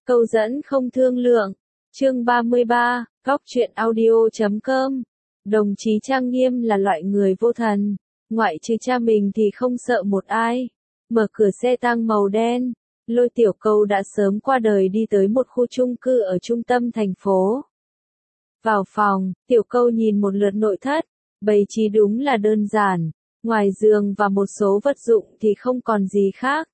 Câu dẫn không thương lượng. Chương 33, Góc truyện audio.com. Đồng chí Trang Nghiêm là loại người vô thần, ngoại trừ cha mình thì không sợ một ai. Mở cửa xe tang màu đen, Lôi Tiểu Câu đã sớm qua đời đi tới một khu chung cư ở trung tâm thành phố. Vào phòng, Tiểu Câu nhìn một lượt nội thất, bày trí đúng là đơn giản, ngoài giường và một số vật dụng thì không còn gì khác.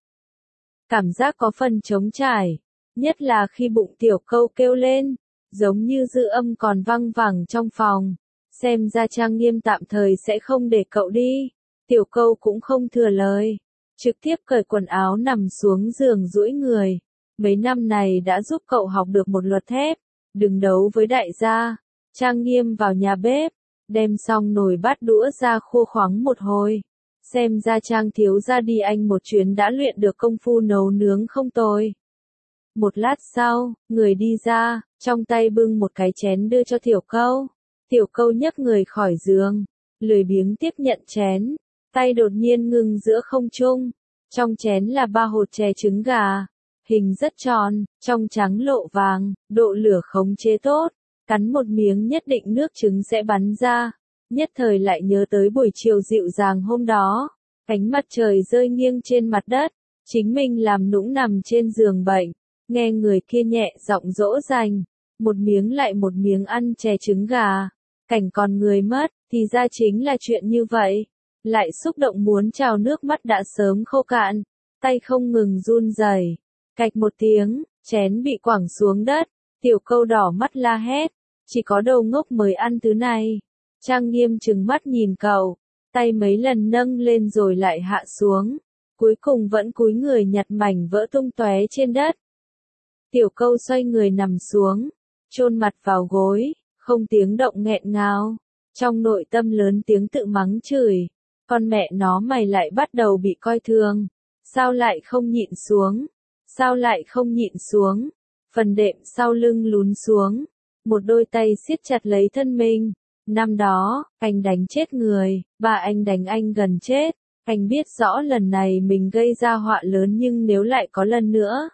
Cảm giác có phần trống trải, nhất là khi bụng Tiểu Câu kêu lên, giống như dư âm còn văng vẳng trong phòng. Xem ra Trang Nghiêm tạm thời sẽ không để cậu đi. Tiểu Câu cũng không thừa lời, trực tiếp cởi quần áo nằm xuống giường duỗi người. Mấy năm này đã giúp cậu học được một luật thép, đừng đấu với đại gia. Trang Nghiêm vào nhà bếp, đem xong nồi bát đũa ra khô khoắng một hồi. Xem ra Trang thiếu gia đi Anh một chuyến đã luyện được công phu nấu nướng không tồi. Một lát sau, người đi ra, trong tay bưng một cái chén đưa cho Tiểu Câu. Tiểu Câu nhấc người khỏi giường, lười biếng tiếp nhận chén, tay đột nhiên ngừng giữa không trung. Trong chén là 3 hột chè trứng gà, hình rất tròn, trong trắng lộ vàng, độ lửa khống chế tốt, cắn một miếng nhất định nước trứng sẽ bắn ra. Nhất thời lại nhớ tới buổi chiều dịu dàng hôm đó, ánh mặt trời rơi nghiêng trên mặt đất, chính mình làm nũng nằm trên giường bệnh, nghe người kia nhẹ giọng dỗ dành, một miếng lại một miếng ăn chè trứng gà. Cảnh còn người mất, thì ra chính là chuyện như vậy. Lại xúc động muốn trào nước mắt đã sớm khô cạn, tay không ngừng run rẩy. Cạch một tiếng, chén bị quẳng xuống đất, Tiểu Câu đỏ mắt la hét, chỉ có đồ ngốc mới ăn thứ này. Trang Nghiêm trừng mắt nhìn cậu, tay mấy lần nâng lên rồi lại hạ xuống, cuối cùng vẫn cúi người nhặt mảnh vỡ tung tóe trên đất. Tiểu Câu xoay người nằm xuống, chôn mặt vào gối, không tiếng động nghẹn ngào, trong nội tâm lớn tiếng tự mắng chửi, con mẹ nó mày lại bắt đầu bị coi thường, sao lại không nhịn xuống, sao lại không nhịn xuống, phần đệm sau lưng lún xuống, một đôi tay siết chặt lấy thân mình. Năm đó, anh đánh chết người, ba anh đánh anh gần chết, anh biết rõ lần này mình gây ra họa lớn nhưng nếu lại có lần nữa,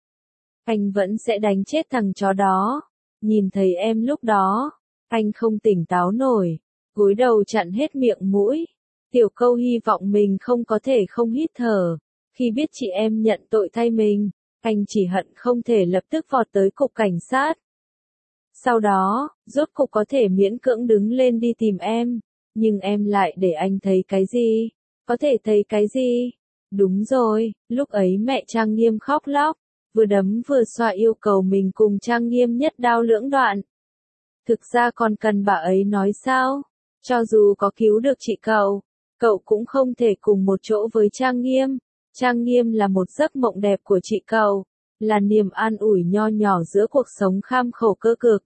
anh vẫn sẽ đánh chết thằng chó đó. Nhìn thấy em lúc đó, anh không tỉnh táo nổi, gối đầu chặn hết miệng mũi. Tiểu Câu hy vọng mình không có thể không hít thở. Khi biết chị em nhận tội thay mình, anh chỉ hận không thể lập tức vọt tới cục cảnh sát. Sau đó, rốt cục có thể miễn cưỡng đứng lên đi tìm em, nhưng em lại để anh thấy cái gì? Có thể thấy cái gì? Đúng rồi, lúc ấy mẹ Trang Nghiêm khóc lóc, vừa đấm vừa xoa yêu cầu mình cùng Trang Nghiêm nhất đao lưỡng đoạn. Thực ra còn cần bà ấy nói sao? Cho dù có cứu được chị cậu cũng không thể cùng một chỗ với Trang Nghiêm. Trang Nghiêm là một giấc mộng đẹp của chị cậu, là niềm an ủi nho nhỏ giữa cuộc sống kham khổ cơ cực.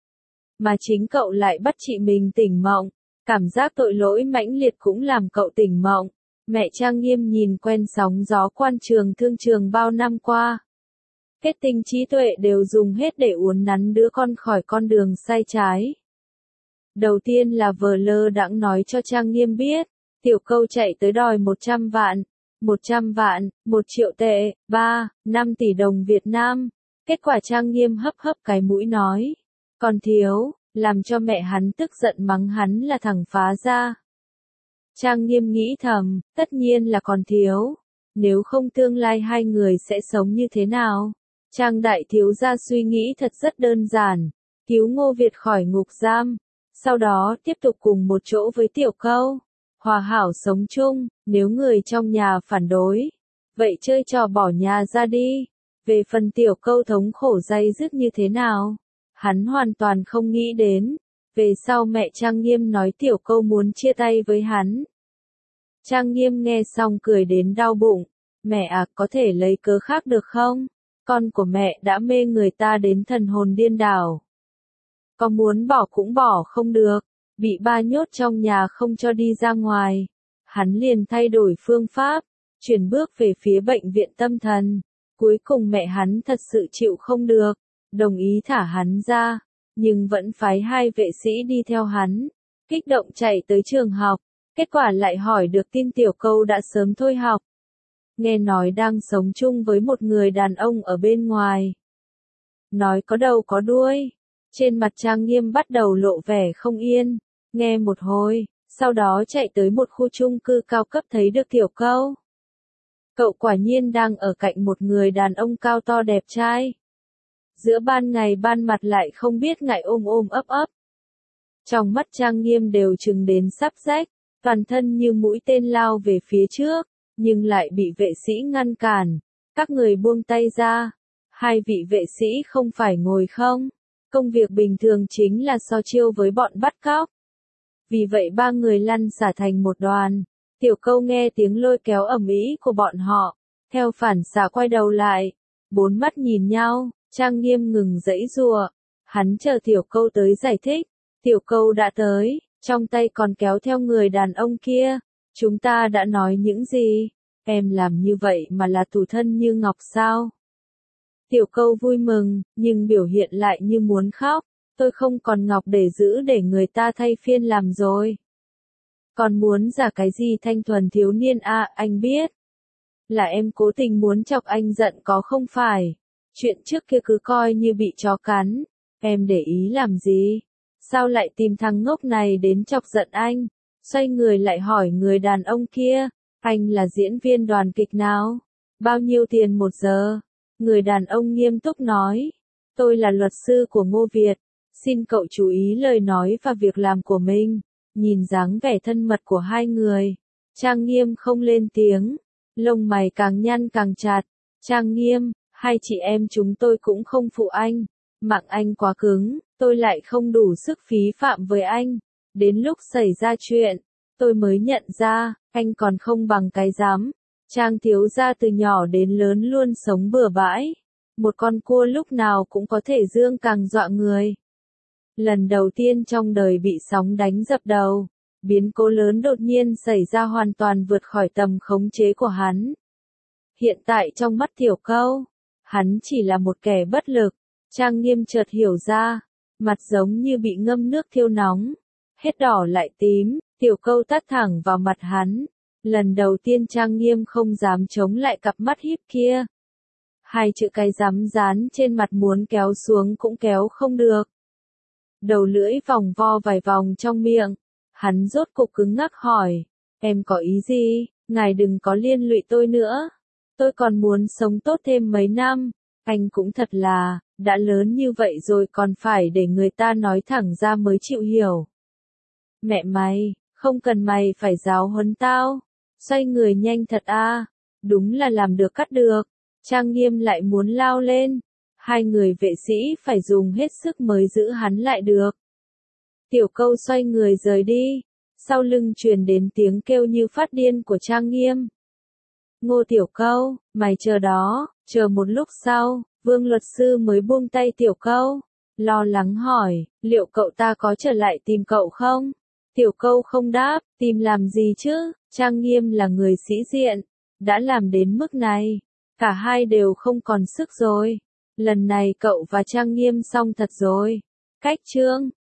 Mà chính cậu lại bắt chị mình tỉnh mộng, cảm giác tội lỗi mãnh liệt cũng làm cậu tỉnh mộng. Mẹ Trang Nghiêm nhìn quen sóng gió quan trường thương trường bao năm qua. Kết tinh trí tuệ đều dùng hết để uốn nắn đứa con khỏi con đường sai trái. Đầu tiên là vờ lơ đãng nói cho Trang Nghiêm biết, Tiểu Câu chạy tới đòi 100 vạn, 100 vạn, 1 triệu tệ, 5 tỷ đồng Việt Nam. Kết quả Trang Nghiêm hấp hấp cái mũi nói, còn thiếu, làm cho mẹ hắn tức giận mắng hắn là thằng phá gia. Trang Nghiêm nghĩ thầm, tất nhiên là còn thiếu, nếu không tương lai hai người sẽ sống như thế nào? Trang đại thiếu gia suy nghĩ thật rất đơn giản, cứu Ngô Việt khỏi ngục giam, sau đó tiếp tục cùng một chỗ với Tiểu Câu, hòa hảo sống chung. Nếu người trong nhà phản đối, vậy chơi trò bỏ nhà ra đi. Về phần Tiểu Câu thống khổ day dứt như thế nào, hắn hoàn toàn không nghĩ đến. Về sau mẹ Trang Nghiêm nói Tiểu Câu muốn chia tay với hắn. Trang Nghiêm nghe xong cười đến đau bụng, mẹ à, có thể lấy cớ khác được không? Con của mẹ đã mê người ta đến thần hồn điên đảo. Có muốn bỏ cũng bỏ không được, bị ba nhốt trong nhà không cho đi ra ngoài. Hắn liền thay đổi phương pháp, chuyển bước về phía bệnh viện tâm thần. Cuối cùng mẹ hắn thật sự chịu không được, đồng ý thả hắn ra, nhưng vẫn phái 2 vệ sĩ đi theo hắn, kích động chạy tới trường học. Kết quả lại hỏi được tin Tiểu Câu đã sớm thôi học. Nghe nói đang sống chung với một người đàn ông ở bên ngoài. nói có đầu có đuôi. Trên mặt Trang Nghiêm bắt đầu lộ vẻ không yên, nghe một hồi, sau đó chạy tới một khu chung cư cao cấp thấy được Tiểu Câu. Cậu quả nhiên đang ở cạnh một người đàn ông cao to đẹp trai. Giữa ban ngày ban mặt lại không biết ngại ôm ôm ấp ấp. Trong mắt Trang Nghiêm đều trừng đến sắp rách, toàn thân như mũi tên lao về phía trước, nhưng lại bị vệ sĩ ngăn cản. Các người buông tay ra. Hai vị vệ sĩ không phải ngồi không? Công việc bình thường chính là so chiêu với bọn bắt cóc. Vì vậy ba người lăn xả thành một đoàn. Tiểu Câu nghe tiếng lôi kéo ầm ĩ của bọn họ, theo phản xạ quay đầu lại, bốn mắt nhìn nhau, Trang Nghiêm ngừng giãy giụa. Hắn chờ Tiểu Câu tới giải thích. Tiểu Câu đã tới, trong tay còn kéo theo người đàn ông kia. Chúng ta đã nói những gì? Em làm như vậy mà là tủ thân như ngọc sao? Tiểu Câu vui mừng, nhưng biểu hiện lại như muốn khóc. Tôi không còn ngọc để giữ để người ta thay phiên làm rồi. Còn muốn giả cái gì thanh thuần thiếu niên à, anh biết. Là em cố tình muốn chọc anh giận có không phải. Chuyện trước kia cứ coi như bị chó cắn. Em để ý làm gì? Sao lại tìm thằng ngốc này đến chọc giận anh? Xoay người lại hỏi người đàn ông kia. Anh là diễn viên đoàn kịch nào? Bao nhiêu tiền một giờ? Người đàn ông nghiêm túc nói. Tôi là luật sư của Ngô Việt. Xin cậu chú ý lời nói và việc làm của mình. Nhìn dáng vẻ thân mật của hai người. Trang Nghiêm không lên tiếng. Lông mày càng nhăn càng chặt. Trang Nghiêm, hai chị em chúng tôi cũng không phụ anh. Mạng anh quá cứng, tôi lại không đủ sức phí phạm với anh. Đến lúc xảy ra chuyện, tôi mới nhận ra, anh còn không bằng cái dám. Trang thiếu gia từ nhỏ đến lớn luôn sống bừa bãi. Một con cua lúc nào cũng có thể dương càng dọa người. Lần đầu tiên trong đời bị sóng đánh dập đầu, biến cố lớn đột nhiên xảy ra hoàn toàn vượt khỏi tầm khống chế của hắn. Hiện tại trong mắt Tiểu Câu, hắn chỉ là một kẻ bất lực. Trang Nghiêm chợt hiểu ra, mặt giống như bị ngâm nước thiêu nóng, hết đỏ lại tím. Tiểu Câu tát thẳng vào mặt hắn. Lần đầu tiên Trang Nghiêm không dám chống lại cặp mắt híp kia. Hai chữ cái dám dán trên mặt muốn kéo xuống cũng kéo không được. Đầu lưỡi vòng vo vài vòng trong miệng. Hắn rốt cục cứng ngắc hỏi. Em có ý gì? Ngài đừng có liên lụy tôi nữa. Tôi còn muốn sống tốt thêm mấy năm. Anh cũng thật là, đã lớn như vậy rồi còn phải để người ta nói thẳng ra mới chịu hiểu. Mẹ mày, không cần mày phải giáo huấn tao. Xoay người nhanh thật à. Đúng là làm được cắt được. Trang Nghiêm lại muốn lao lên. Hai người vệ sĩ phải dùng hết sức mới giữ hắn lại được. Tiểu Câu xoay người rời đi. Sau lưng truyền đến tiếng kêu như phát điên của Trang Nghiêm. Ngô Tiểu Câu, mày chờ đó. Chờ một lúc sau, Vương luật sư mới buông tay Tiểu Câu. Lo lắng hỏi, liệu cậu ta có trở lại tìm cậu không? Tiểu Câu không đáp, tìm làm gì chứ? Trang Nghiêm là người sĩ diện. Đã làm đến mức này. Cả hai đều không còn sức rồi. Lần này cậu và Trang Nghiêm xong thật rồi. Cách chương